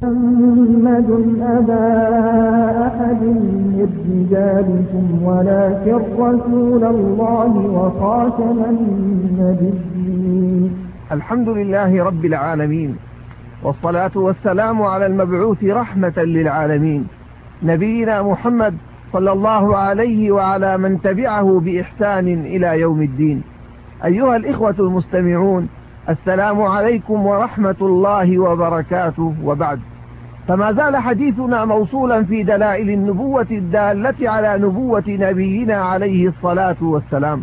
محمد أبا أحد من رجالكم ولكن رسول الله وخاتم النبيين. الحمد لله رب العالمين، والصلاة والسلام على المبعوث رحمة للعالمين نبينا محمد صلى الله عليه وعلى من تبعه بإحسان إلى يوم الدين. أيها الإخوة المستمعون، السلام عليكم ورحمة الله وبركاته. وبعد، فما زال حديثنا موصولا في دلائل النبوة الدالة على نبوة نبينا عليه الصلاة والسلام.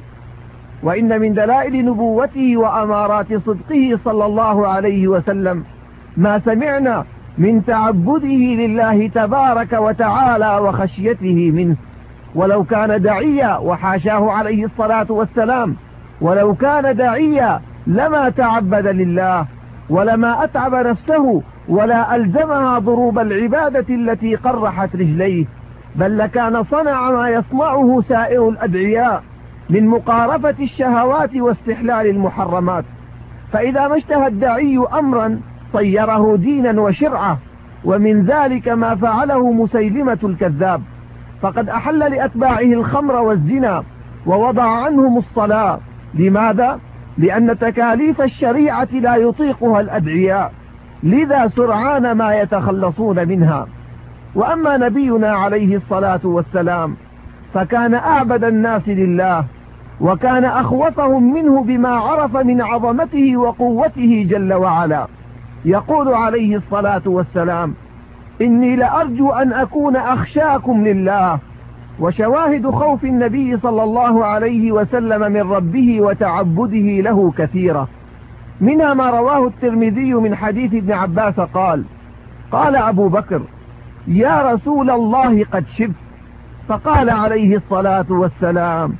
وإن من دلائل نبوته وأمارات صدقه صلى الله عليه وسلم ما سمعنا من تعبده لله تبارك وتعالى وخشيته منه. ولو كان داعيا، وحاشاه عليه الصلاة والسلام، ولو كان داعيا لما تعبد لله ولما أتعب نفسه ولا ألزمها ضروب العبادة التي قرحت رجليه، بل لكان صنع ما يصنعه سائر الأدعياء من مقارفة الشهوات واستحلال المحرمات. فإذا ما اشتهى الداعي أمرا صيره دينا وشرعة، ومن ذلك ما فعله مسيلمة الكذاب، فقد أحل لأتباعه الخمر والزنا ووضع عنهم الصلاة. لماذا؟ لأن تكاليف الشريعة لا يطيقها الأدعياء، لذا سرعان ما يتخلصون منها. وأما نبينا عليه الصلاة والسلام فكان أعبد الناس لله، وكان أخوفهم منه بما عرف من عظمته وقوته جل وعلا. يقول عليه الصلاة والسلام: إني لأرجو أن أكون أخشاكم لله. وشواهد خوف النبي صلى الله عليه وسلم من ربه وتعبده له كثيرة، منها ما رواه الترمذي من حديث ابن عباس قال: قال أبو بكر: يا رسول الله قد شبت. فقال عليه الصلاة والسلام: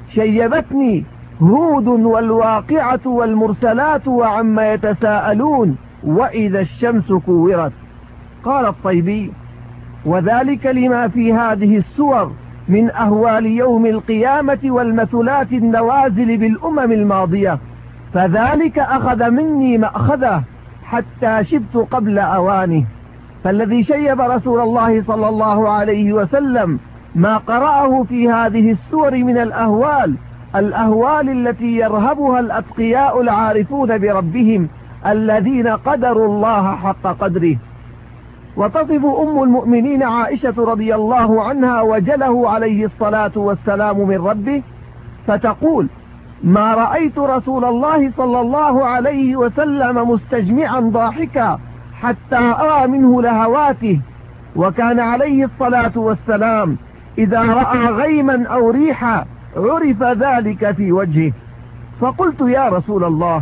شيبتني هود والواقعة والمرسلات وعما يتساءلون وإذا الشمس كورت. قال الطيبي: وذلك لما في هذه السور من أهوال يوم القيامة والمثلات النوازل بالأمم الماضية، فذلك أخذ مني مأخذه حتى شبت قبل أوانه. فالذي شيب رسول الله صلى الله عليه وسلم ما قرأه في هذه السور من الأهوال التي يرهبها الأتقياء العارفون بربهم الذين قدروا الله حق قدره. وتصف أم المؤمنين عائشة رضي الله عنها وجله عليه الصلاة والسلام من ربه فتقول: ما رأيت رسول الله صلى الله عليه وسلم مستجمعا ضاحكا حتى أرى منه لهواته. وكان عليه الصلاة والسلام إذا رأى غيما أو ريحا عرف ذلك في وجهه. فقلت: يا رسول الله،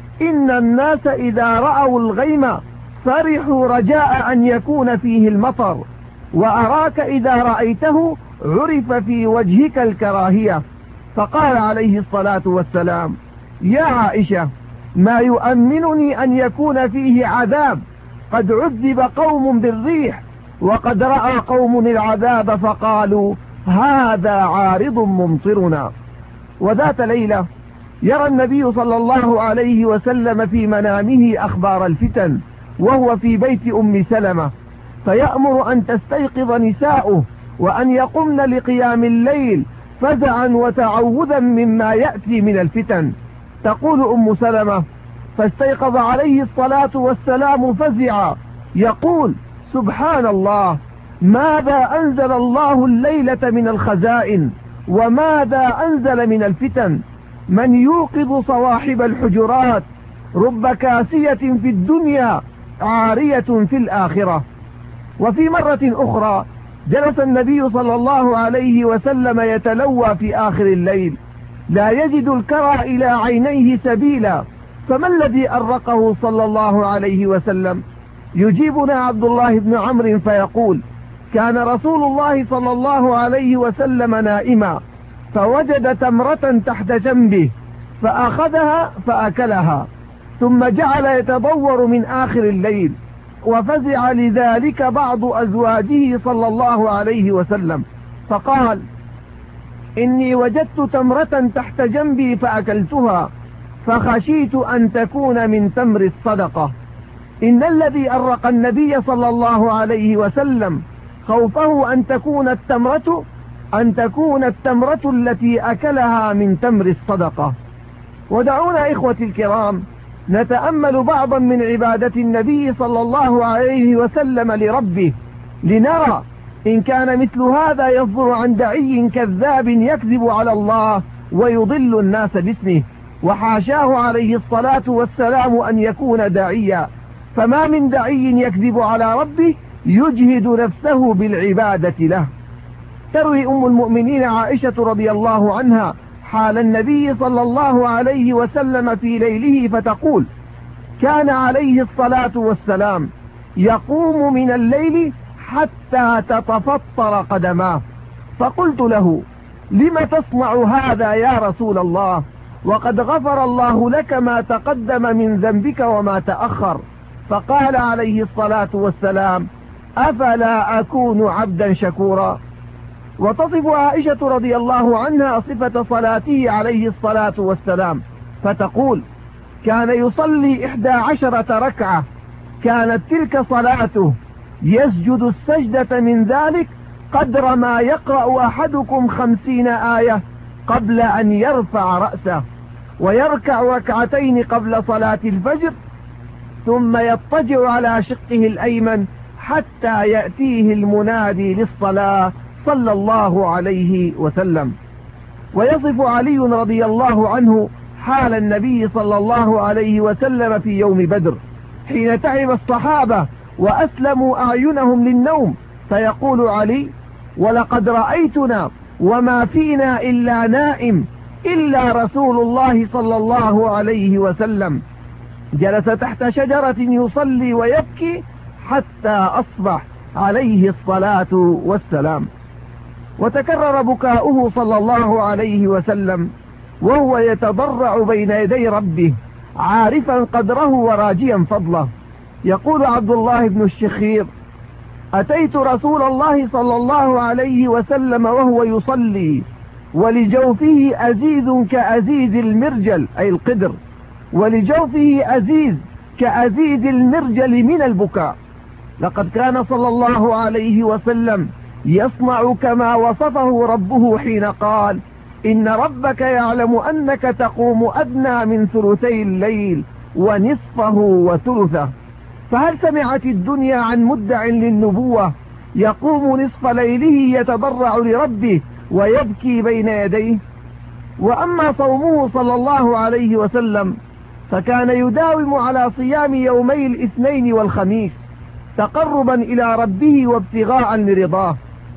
إن الناس إذا رأوا الغيم فرحوا رجاء أن يكون فيه المطر، وأراك إذا رأيته عرف في وجهك الكراهية. فقال عليه الصلاة والسلام: يا عائشة، ما يؤمنني أن يكون فيه عذاب، قد عذب قوم بالريح وقد رأى قوم العذاب فقالوا هذا عارض ممطرنا. وذات ليلة يرى النبي صلى الله عليه وسلم في منامه أخبار الفتن وهو في بيت أم سلمة، فيأمر أن تستيقظ نساؤه وأن يقمن لقيام الليل فزعا وتعوذا مما يأتي من الفتن. تقول أم سلمة: فاستيقظ عليه الصلاة والسلام فزعا يقول: سبحان الله، ماذا أنزل الله الليلة من الخزائن وماذا أنزل من الفتن؟ من يوقظ صواحب الحجرات؟ رب كاسية في الدنيا عارية في الآخرة. وفي مرة أخرى جلس النبي صلى الله عليه وسلم يتلوى في آخر الليل لا يجد الكرى إلى عينيه سبيلا، فما الذي أرقه صلى الله عليه وسلم؟ يجيبنا عبد الله بن عمرو فيقول: كان رسول الله صلى الله عليه وسلم نائما فوجد تمرة تحت جنبه فأخذها فأكلها، ثم جعل يتضور من آخر الليل، وفزع لذلك بعض أزواجه صلى الله عليه وسلم فقال: إني وجدت تمرة تحت جنبي فأكلتها، فخشيت أن تكون من تمر الصدقة. إن الذي أرق النبي صلى الله عليه وسلم خوفه أن تكون التمرة التي أكلها من تمر الصدقة. ودعونا إخوتي الكرام نتأمل بعضا من عبادة النبي صلى الله عليه وسلم لربه، لنرى إن كان مثل هذا يصدر عن دعي كذاب يكذب على الله ويضل الناس باسمه، وحاشاه عليه الصلاة والسلام أن يكون داعيا، فما من داعي يكذب على ربه يجهد نفسه بالعبادة له. تروي أم المؤمنين عائشة رضي الله عنها حال النبي صلى الله عليه وسلم في ليله فتقول: كان عليه الصلاة والسلام يقوم من الليل حتى تتفطر قدماه، فقلت له: لم تصنع هذا يا رسول الله وقد غفر الله لك ما تقدم من ذنبك وما تأخر؟ فقال عليه الصلاة والسلام: أفلا أكون عبدا شكورا. وتصف عائشة رضي الله عنها صفة صلاته عليه الصلاة والسلام فتقول: كان يصلي 11 ركعة، كانت تلك صلاته، يسجد السجدة من ذلك قدر ما يقرأ أحدكم 50 آية قبل أن يرفع رأسه، ويركع ركعتين قبل صلاة الفجر، ثم يضطجع على شقه الأيمن حتى يأتيه المنادي للصلاة صلى الله عليه وسلم. ويصف علي رضي الله عنه حال النبي صلى الله عليه وسلم في يوم بدر حين تعب الصحابة وأسلموا أعينهم للنوم، فيقول علي: ولقد رأيتنا وما فينا إلا نائم إلا رسول الله صلى الله عليه وسلم، جلس تحت شجرة يصلي ويبكي حتى أصبح عليه الصلاة والسلام. وتكرر بكاؤه صلى الله عليه وسلم وهو يتضرع بين يدي ربه عارفا قدره وراجيا فضله. يقول عبد الله بن الشخير: أتيت رسول الله صلى الله عليه وسلم وهو يصلي ولجوفه أزيز كأزيز المرجل أي القدر، ولجوفه أزيز كأزيز المرجل من البكاء. لقد كان صلى الله عليه وسلم يصنع كما وصفه ربه حين قال: إن ربك يعلم أنك تقوم أدنى من ثلثي الليل ونصفه وثلثه. فهل سمعت الدنيا عن مدع للنبوة يقوم نصف ليله يتضرع لربه ويبكي بين يديه؟ وأما صومه صلى الله عليه وسلم فكان يداوم على صيام يومي الاثنين والخميس تقربا إلى ربه وابتغاء لرضاه.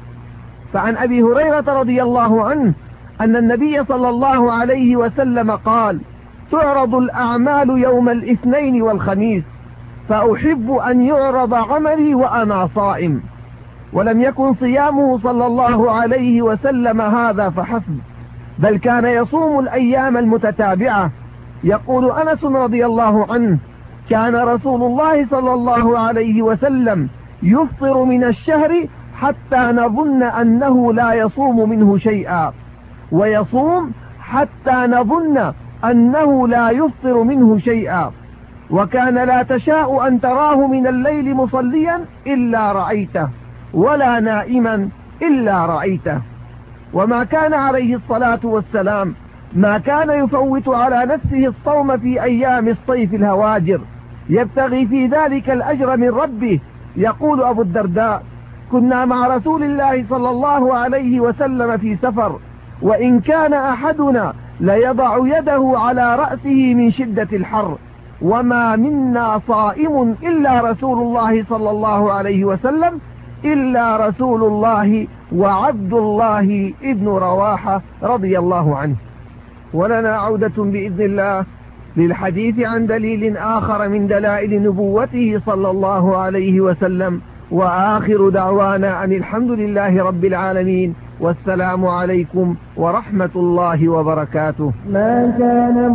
فعن أبي هريرة رضي الله عنه أن النبي صلى الله عليه وسلم قال: تعرض الأعمال يوم الاثنين والخميس، فأحب أن يعرض عملي وأنا صائم. ولم يكن صيامه صلى الله عليه وسلم هذا فحسب، بل كان يصوم الأيام المتتابعة. يقول أنس رضي الله عنه: كان رسول الله صلى الله عليه وسلم يفطر من الشهر حتى نظن أنه لا يصوم منه شيئا، ويصوم حتى نظن أنه لا يفطر منه شيئا، وكان لا تشاء أن تراه من الليل مصليا إلا رأيته، ولا نائما إلا رأيته. وما كان عليه الصلاة والسلام ما كان يفوت على نفسه الصوم في أيام الصيف الهواجر يبتغي في ذلك الأجر من ربه. يقول أبو الدرداء: كنا مع رسول الله صلى الله عليه وسلم في سفر، وإن كان أحدنا ليضع يده على رأسه من شدة الحر، وما منا صائم إلا رسول الله صلى الله عليه وسلم إلا رسول الله وعبد الله ابن رواحة رضي الله عنه. ولنا عودة بإذن الله للحديث عن دليل آخر من دلائل نبوته صلى الله عليه وسلم. وآخر دعوانا أن الحمد لله رب العالمين، والسلام عليكم ورحمة الله وبركاته. ما كان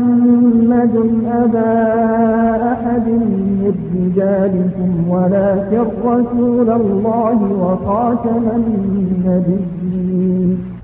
محمد أبا أحد من رجالكم ولكن رسول الله وخاتم النبيين.